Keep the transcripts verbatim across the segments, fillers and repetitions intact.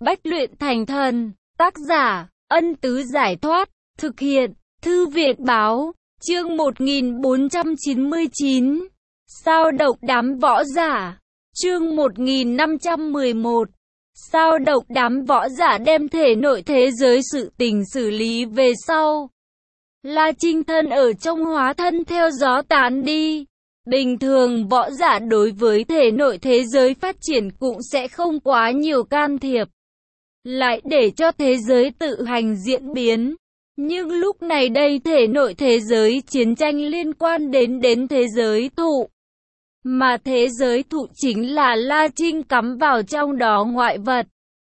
Bách luyện thành thần. Tác giả, Ân Tứ Giải Thoát. Thực hiện, Thư viện Báo. Chương một nghìn bốn trăm chín mươi chín. Sao độc đám võ giả. Chương một nghìn năm trăm mười một. Sao độc đám võ giả đem thể nội thế giới sự tình xử lý về sau. La Trinh thân ở trong hóa thân theo gió tán đi. Bình thường võ giả đối với thể nội thế giới phát triển cũng sẽ không quá nhiều can thiệp, lại để cho thế giới tự hành diễn biến. Nhưng lúc này đây thể nội thế giới chiến tranh liên quan đến đến thế giới thụ. Mà thế giới thụ chính là La Trinh cắm vào trong đó ngoại vật.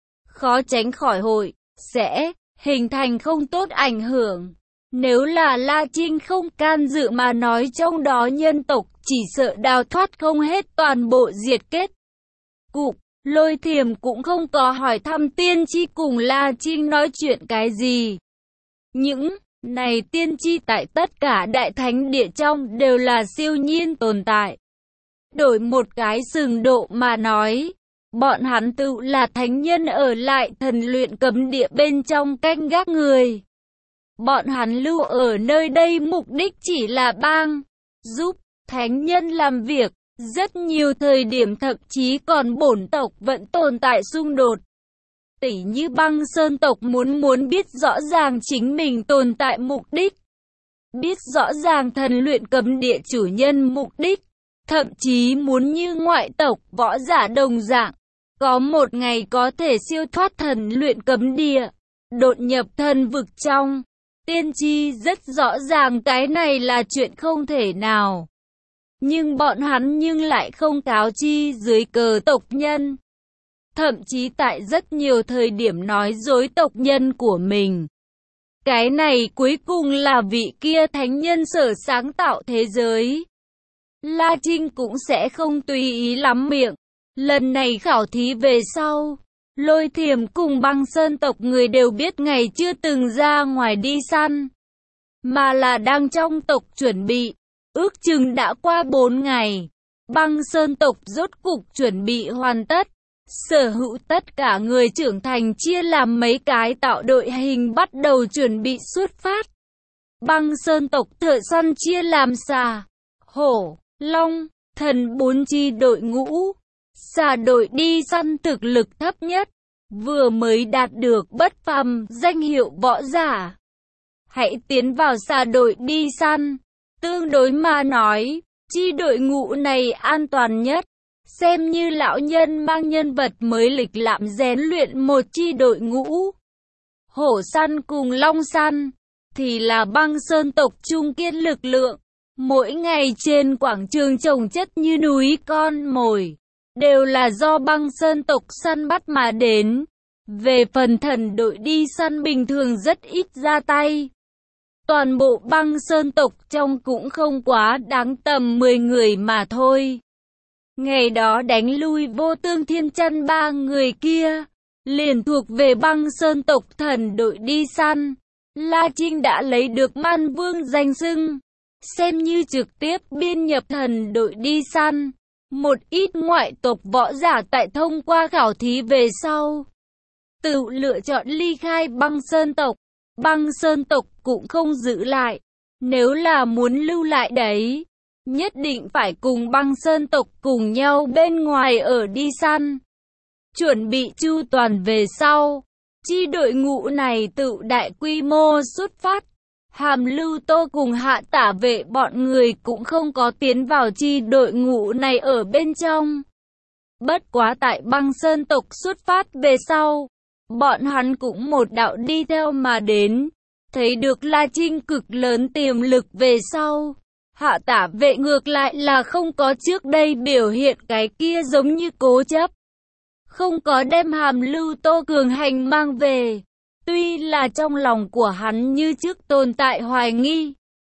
Khó tránh khỏi hội, sẽ hình thành không tốt ảnh hưởng. Nếu là La Trinh không can dự mà nói trong đó nhân tộc chỉ sợ đào thoát không hết toàn bộ diệt kết cục. Lôi Thiềm cũng không có hỏi thăm tiên tri cùng La Trinh nói chuyện cái gì. Những này tiên tri tại tất cả đại thánh địa trong đều là siêu nhiên tồn tại. Đổi một cái sừng độ mà nói, bọn hắn tự là thánh nhân ở lại thần luyện cấm địa bên trong canh gác người. Bọn hắn lưu ở nơi đây mục đích chỉ là bang, giúp thánh nhân làm việc. Rất nhiều thời điểm thậm chí còn bổn tộc vẫn tồn tại xung đột. Tỉ như Băng Sơn tộc muốn muốn biết rõ ràng chính mình tồn tại mục đích. Biết rõ ràng thần luyện cấm địa chủ nhân mục đích. Thậm chí muốn như ngoại tộc võ giả đồng dạng. Có một ngày có thể siêu thoát thần luyện cấm địa. Đột nhập thần vực trong. Tiên tri rất rõ ràng cái này là chuyện không thể nào. Nhưng bọn hắn nhưng lại không cáo chi dưới cờ tộc nhân. Thậm chí tại rất nhiều thời điểm nói dối tộc nhân của mình. Cái này cuối cùng là vị kia thánh nhân sở sáng tạo thế giới. La Trinh cũng sẽ không tùy ý lắm miệng. Lần này khảo thí về sau, Lôi Thiềm cùng Băng Sơn tộc người đều biết ngày chưa từng ra ngoài đi săn, mà là đang trong tộc chuẩn bị. Ước chừng đã qua bốn ngày, Băng Sơn tộc rốt cục chuẩn bị hoàn tất. Sở hữu tất cả người trưởng thành chia làm mấy cái tạo đội hình bắt đầu chuẩn bị xuất phát. Băng Sơn tộc thợ săn chia làm xà, hổ, long, thần bốn chi đội ngũ. Xà đội đi săn thực lực thấp nhất, vừa mới đạt được bất phàm danh hiệu võ giả. Hãy tiến vào xà đội đi săn. Tương đối mà nói, chi đội ngũ này an toàn nhất. Xem như lão nhân mang nhân vật mới lịch lãm rèn luyện một chi đội ngũ. Hổ săn cùng long săn thì là Băng Sơn tộc trung kiên lực lượng. Mỗi ngày trên quảng trường trồng chất như núi con mồi, đều là do Băng Sơn tộc săn bắt mà đến. Về phần thần đội đi săn bình thường rất ít ra tay. Toàn bộ Băng Sơn tộc trong cũng không quá đáng tầm mười người mà thôi. Ngày đó đánh lui Vô Tương Thiên Chân ba người kia, liền thuộc về Băng Sơn tộc thần đội đi săn. La Trinh đã lấy được Man Vương danh xưng, xem như trực tiếp biên nhập thần đội đi săn. Một ít ngoại tộc võ giả tại thông qua khảo thí về sau, tự lựa chọn ly khai Băng Sơn tộc. Băng Sơn tộc cũng không giữ lại. Nếu là muốn lưu lại đấy, nhất định phải cùng Băng Sơn tộc cùng nhau bên ngoài ở đi săn. Chuẩn bị chu toàn về sau, chi đội ngũ này tự đại quy mô xuất phát. Hàm Lưu Tô cùng Hạ Tả Vệ bọn người cũng không có tiến vào chi đội ngũ này ở bên trong. Bất quá tại Băng Sơn tộc xuất phát về sau, bọn hắn cũng một đạo đi theo mà đến. Thấy được La Trinh cực lớn tiềm lực về sau, Hạ Tả Vệ ngược lại là không có trước đây biểu hiện cái kia giống như cố chấp. Không có đem Hàm Lưu Tô cường hành mang về. Tuy là trong lòng của hắn như trước tồn tại hoài nghi.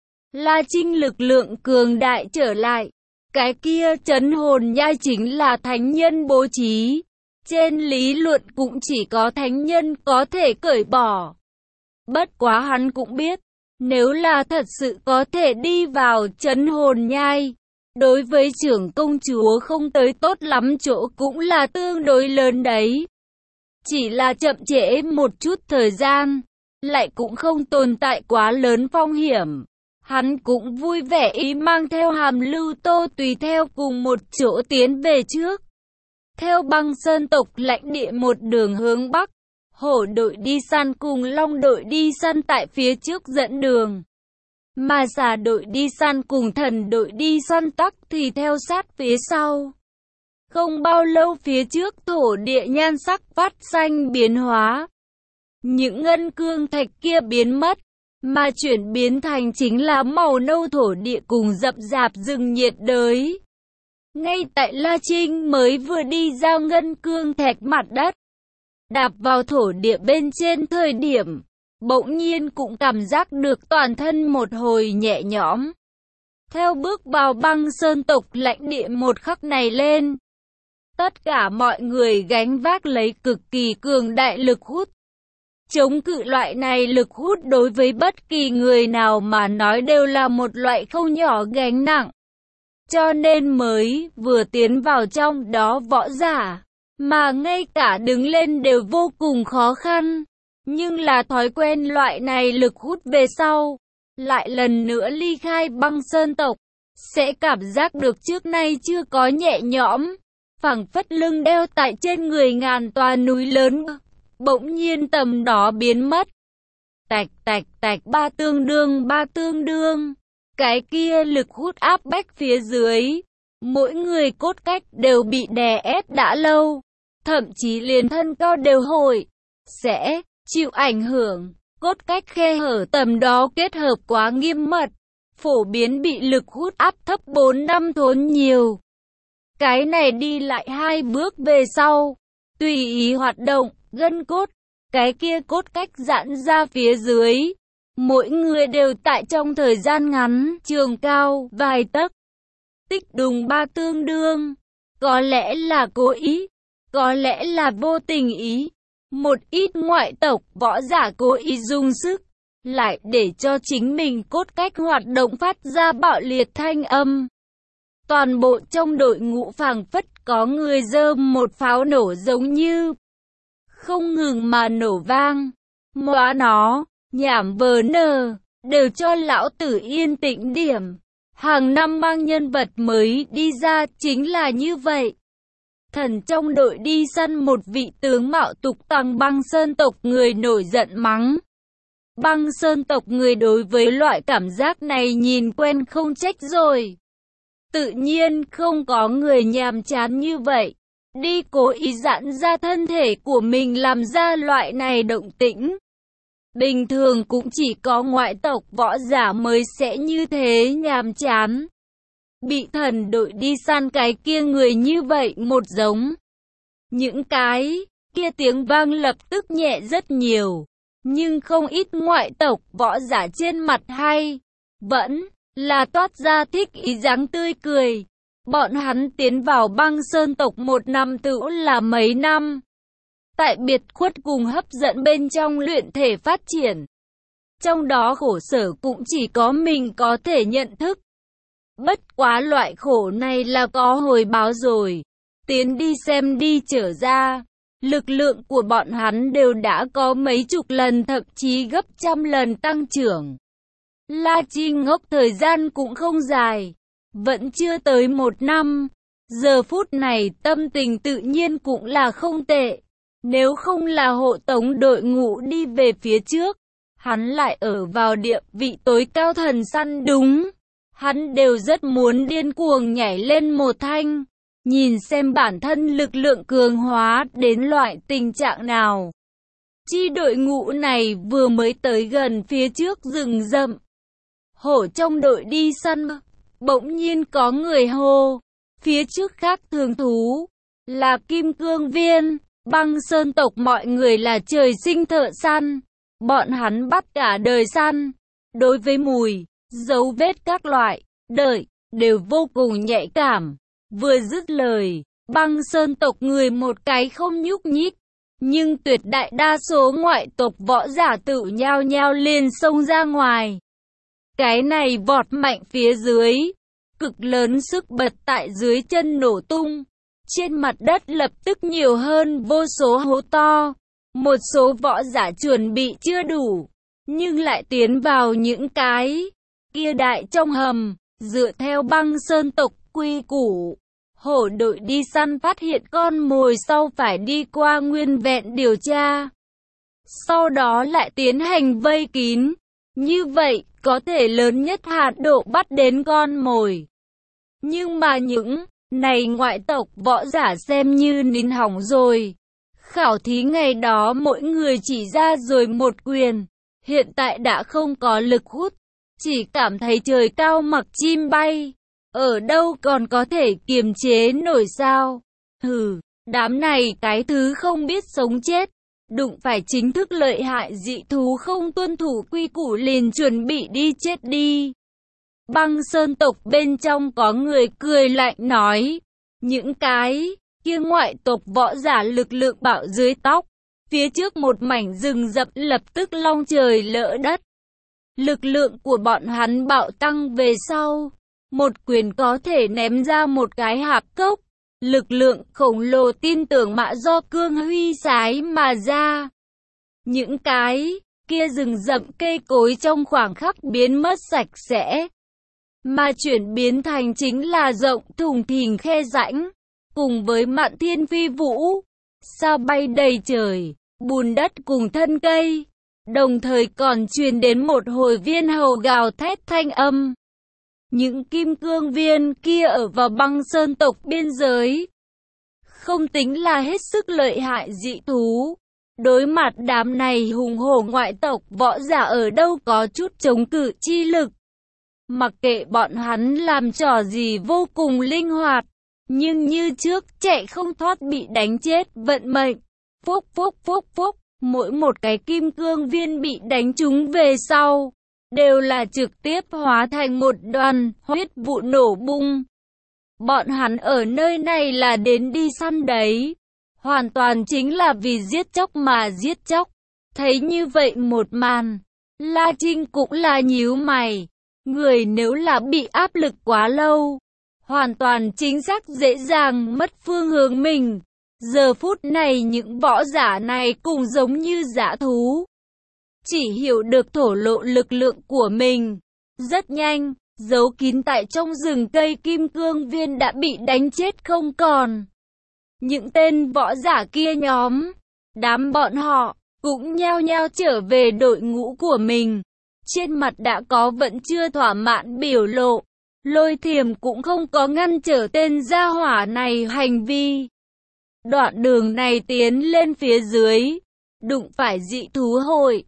La Trinh lực lượng cường đại trở lại. Cái kia trấn hồn nhai chính là thánh nhân bố trí. Trên lý luận cũng chỉ có thánh nhân có thể cởi bỏ. Bất quá hắn cũng biết, nếu là thật sự có thể đi vào trấn hồn nhai, đối với trưởng công chúa không tới tốt lắm chỗ cũng là tương đối lớn đấy. chỉ là chậm trễ một chút thời gian, lại cũng không tồn tại quá lớn phong hiểm. Hắn cũng vui vẻ ý mang theo Hàm Lưu Tô tùy theo cùng một chỗ tiến về trước. Theo Băng Sơn tộc lãnh địa một đường hướng Bắc, hổ đội đi săn cùng long đội đi săn tại phía trước dẫn đường. Mà xà đội đi săn cùng thần đội đi săn tắc thì theo sát phía sau. Không bao lâu phía trước thổ địa nhan sắc phát xanh biến hóa. Những ngân cương thạch kia biến mất, mà chuyển biến thành chính là màu nâu thổ địa cùng rậm rạp rừng nhiệt đới. Ngay tại La Trinh mới vừa đi ra ngân cương thạch mặt đất, đạp vào thổ địa bên trên thời điểm, bỗng nhiên cũng cảm giác được toàn thân một hồi nhẹ nhõm. Theo bước vào Băng Sơn tộc lãnh địa một khắc này lên, tất cả mọi người gánh vác lấy cực kỳ cường đại lực hút. Chống cự loại này lực hút đối với bất kỳ người nào mà nói đều là một loại không nhỏ gánh nặng. Cho nên mới vừa tiến vào trong đó võ giả, mà ngay cả đứng lên đều vô cùng khó khăn. Nhưng là thói quen loại này lực hút về sau, lại lần nữa ly khai Băng Sơn tộc, sẽ cảm giác được trước nay chưa có nhẹ nhõm, phảng phất lưng đeo tại trên người ngàn tòa núi lớn, bỗng nhiên tầm đó biến mất. Tạch tạch tạch ba tương đương ba tương đương, cái kia lực hút áp bách phía dưới, mỗi người cốt cách đều bị đè ép đã lâu, thậm chí liền thân cao đều hội, sẽ chịu ảnh hưởng, cốt cách khe hở tầm đó kết hợp quá nghiêm mật, phổ biến bị lực hút áp thấp bốn năm thốn nhiều. Cái này đi lại hai bước về sau, tùy ý hoạt động, gân cốt, cái kia cốt cách giãn ra phía dưới. Mỗi người đều tại trong thời gian ngắn, trường cao, vài tấc. Tích đùng ba tương đương, có lẽ là cố ý, có lẽ là vô tình ý. Một ít ngoại tộc võ giả cố ý dùng sức, lại để cho chính mình cốt cách hoạt động phát ra bạo liệt thanh âm. Toàn bộ trong đội ngũ phảng phất có người giơ một pháo nổ giống như không ngừng mà nổ vang. Móa nó, nhảm vờ nờ, đều cho lão tử yên tĩnh điểm. Hàng năm mang nhân vật mới đi ra chính là như vậy. Thần trong đội đi săn một vị tướng mạo tục tằng Băng Sơn tộc người nổi giận mắng. Băng Sơn tộc người đối với loại cảm giác này nhìn quen không trách rồi. Tự nhiên không có người nhàm chán như vậy, đi cố ý giãn ra thân thể của mình làm ra loại này động tĩnh. Bình thường cũng chỉ có ngoại tộc võ giả mới sẽ như thế nhàm chán. Bị thần đội đi săn cái kia người như vậy một giống. Những cái kia tiếng vang lập tức nhẹ rất nhiều. Nhưng không ít ngoại tộc võ giả trên mặt hay vẫn là toát ra thích ý dáng tươi cười. Bọn hắn tiến vào Băng Sơn tộc một năm tựu là mấy năm. Tại biệt khuất cùng hấp dẫn bên trong luyện thể phát triển. Trong đó khổ sở cũng chỉ có mình có thể nhận thức. Bất quá loại khổ này là có hồi báo rồi. Tiến đi xem đi trở ra. Lực lượng của bọn hắn đều đã có mấy chục lần thậm chí gấp trăm lần tăng trưởng. La Trinh ngốc thời gian cũng không dài. Vẫn chưa tới một năm. Giờ phút này tâm tình tự nhiên cũng là không tệ. Nếu không là hộ tống đội ngũ đi về phía trước, hắn lại ở vào địa vị tối cao thần săn đúng. Hắn đều rất muốn điên cuồng nhảy lên một thanh, nhìn xem bản thân lực lượng cường hóa đến loại tình trạng nào. Chi đội ngũ này vừa mới tới gần phía trước rừng rậm. Hổ trong đội đi săn, bỗng nhiên có người hô, phía trước khác thường thú, là Kim Cương Viên. Băng Sơn tộc mọi người là trời sinh thợ săn, bọn hắn bắt cả đời săn, đối với mùi, dấu vết các loại, đợi, đều vô cùng nhạy cảm. Vừa dứt lời, Băng Sơn tộc người một cái không nhúc nhích, nhưng tuyệt đại đa số ngoại tộc võ giả tự nhao nhao liền xông ra ngoài. Cái này vọt mạnh phía dưới, cực lớn sức bật tại dưới chân nổ tung. Trên mặt đất lập tức nhiều hơn vô số hố to. Một số võ giả chuẩn bị chưa đủ, nhưng lại tiến vào những cái kia đại trong hầm. Dựa theo Băng Sơn tộc quy củ, hổ đội đi săn phát hiện con mồi sau phải đi qua nguyên vẹn điều tra, sau đó lại tiến hành vây kín. Như vậy, có thể lớn nhất hạn độ bắt đến con mồi. Nhưng mà những này ngoại tộc võ giả xem như nín hỏng rồi. Khảo thí ngày đó mỗi người chỉ ra rồi một quyền, hiện tại đã không có lực hút, chỉ cảm thấy trời cao mặc chim bay, ở đâu còn có thể kiềm chế nổi sao? Hừ, đám này cái thứ không biết sống chết, đụng phải chính thức lợi hại dị thú không tuân thủ quy củ liền chuẩn bị đi chết đi. Băng Sơn tộc bên trong có người cười lạnh nói, những cái kia ngoại tộc võ giả lực lượng bạo dưới tóc, phía trước một mảnh rừng rậm lập tức long trời lỡ đất. Lực lượng của bọn hắn bạo tăng về sau, một quyền có thể ném ra một cái hạp cốc. Lực lượng khổng lồ tin tưởng mã do cương huy sái mà ra. Những cái kia rừng rậm cây cối trong khoảng khắc biến mất sạch sẽ, mà chuyển biến thành chính là rộng thùng thình khe rãnh, cùng với mạn thiên phi vũ, sao bay đầy trời, bùn đất cùng thân cây, đồng thời còn truyền đến một hồi viên hầu gào thét thanh âm. Những kim cương viên kia ở vào Băng Sơn tộc biên giới, không tính là hết sức lợi hại dị thú. Đối mặt đám này hùng hổ ngoại tộc võ giả ở đâu có chút chống cự chi lực. Mặc kệ bọn hắn làm trò gì vô cùng linh hoạt, nhưng như trước chạy không thoát bị đánh chết vận mệnh. Phúc phúc phúc phúc, mỗi một cái kim cương viên bị đánh trúng về sau, đều là trực tiếp hóa thành một đoàn huyết vụ nổ bung. Bọn hắn ở nơi này là đến đi săn đấy, hoàn toàn chính là vì giết chóc mà giết chóc. Thấy như vậy một màn, La Trinh cũng là nhíu mày. Người nếu là bị áp lực quá lâu, hoàn toàn chính xác dễ dàng mất phương hướng mình. Giờ phút này những võ giả này cũng giống như dã thú, chỉ hiểu được thổ lộ lực lượng của mình. Rất nhanh, giấu kín tại trong rừng cây kim cương viên đã bị đánh chết không còn. Những tên võ giả kia nhóm, đám bọn họ, cũng nhao nhao trở về đội ngũ của mình. Trên mặt đã có vẫn chưa thỏa mãn biểu lộ. Lôi Thiềm cũng không có ngăn trở tên gia hỏa này hành vi. Đoạn đường này tiến lên phía dưới, đụng phải dị thú hội,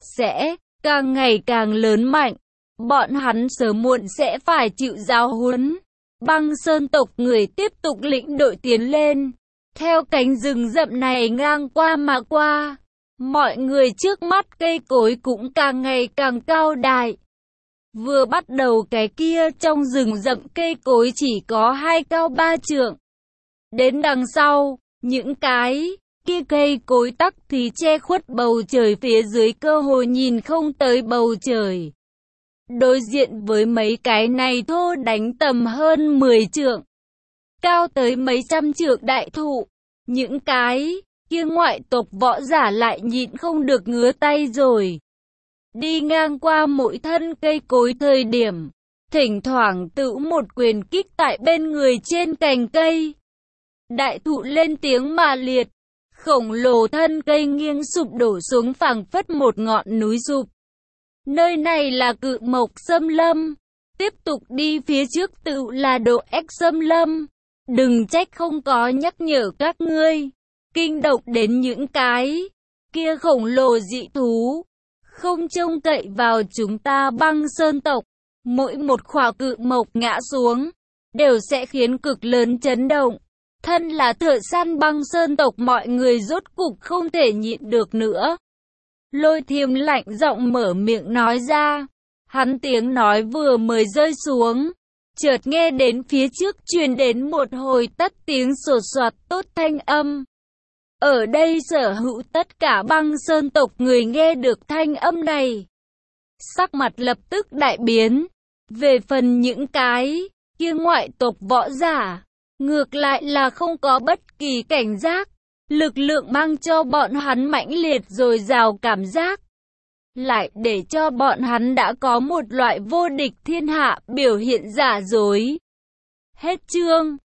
sẽ càng ngày càng lớn mạnh. Bọn hắn sớm muộn sẽ phải chịu giáo huấn. Băng Sơn tộc người tiếp tục lĩnh đội tiến lên, theo cánh rừng rậm này ngang qua mà qua. Mọi người trước mắt cây cối cũng càng ngày càng cao đại. Vừa bắt đầu cái kia trong rừng rậm cây cối chỉ có hai cao ba trượng. Đến đằng sau, những cái kia cây cối tắc thì che khuất bầu trời phía dưới cơ hội nhìn không tới bầu trời. Đối diện với mấy cái này thô đánh tầm hơn mười trượng, cao tới mấy trăm trượng đại thụ, những cái kia ngoại tộc võ giả lại nhịn không được ngứa tay rồi. Đi ngang qua mỗi thân cây cối thời điểm, thỉnh thoảng tự một quyền kích tại bên người trên cành cây. Đại thụ lên tiếng mà liệt, khổng lồ thân cây nghiêng sụp đổ xuống phảng phất một ngọn núi sụp. Nơi này là Cự Mộc Xâm Lâm, tiếp tục đi phía trước tự là Độ Ếch Xâm Lâm. Đừng trách không có nhắc nhở các ngươi, kinh động đến những cái kia khổng lồ dị thú. Không trông cậy vào chúng ta Băng Sơn tộc, mỗi một khỏa cự mộc ngã xuống, đều sẽ khiến cực lớn chấn động. Thân là thợ săn Băng Sơn tộc mọi người rốt cục không thể nhịn được nữa. Lôi Thiềm lạnh giọng mở miệng nói ra. Hắn tiếng nói vừa mới rơi xuống, chợt nghe đến phía trước truyền đến một hồi tất tiếng sột soạt tốt thanh âm. Ở đây sở hữu tất cả Băng Sơn tộc người nghe được thanh âm này, sắc mặt lập tức đại biến. Về phần những cái kia ngoại tộc võ giả, Ngược lại là không có bất kỳ cảnh giác. Lực lượng mang cho bọn hắn mãnh liệt dồi dào cảm giác. Lại để cho bọn hắn đã có một loại vô địch thiên hạ biểu hiện giả dối. Hết chương.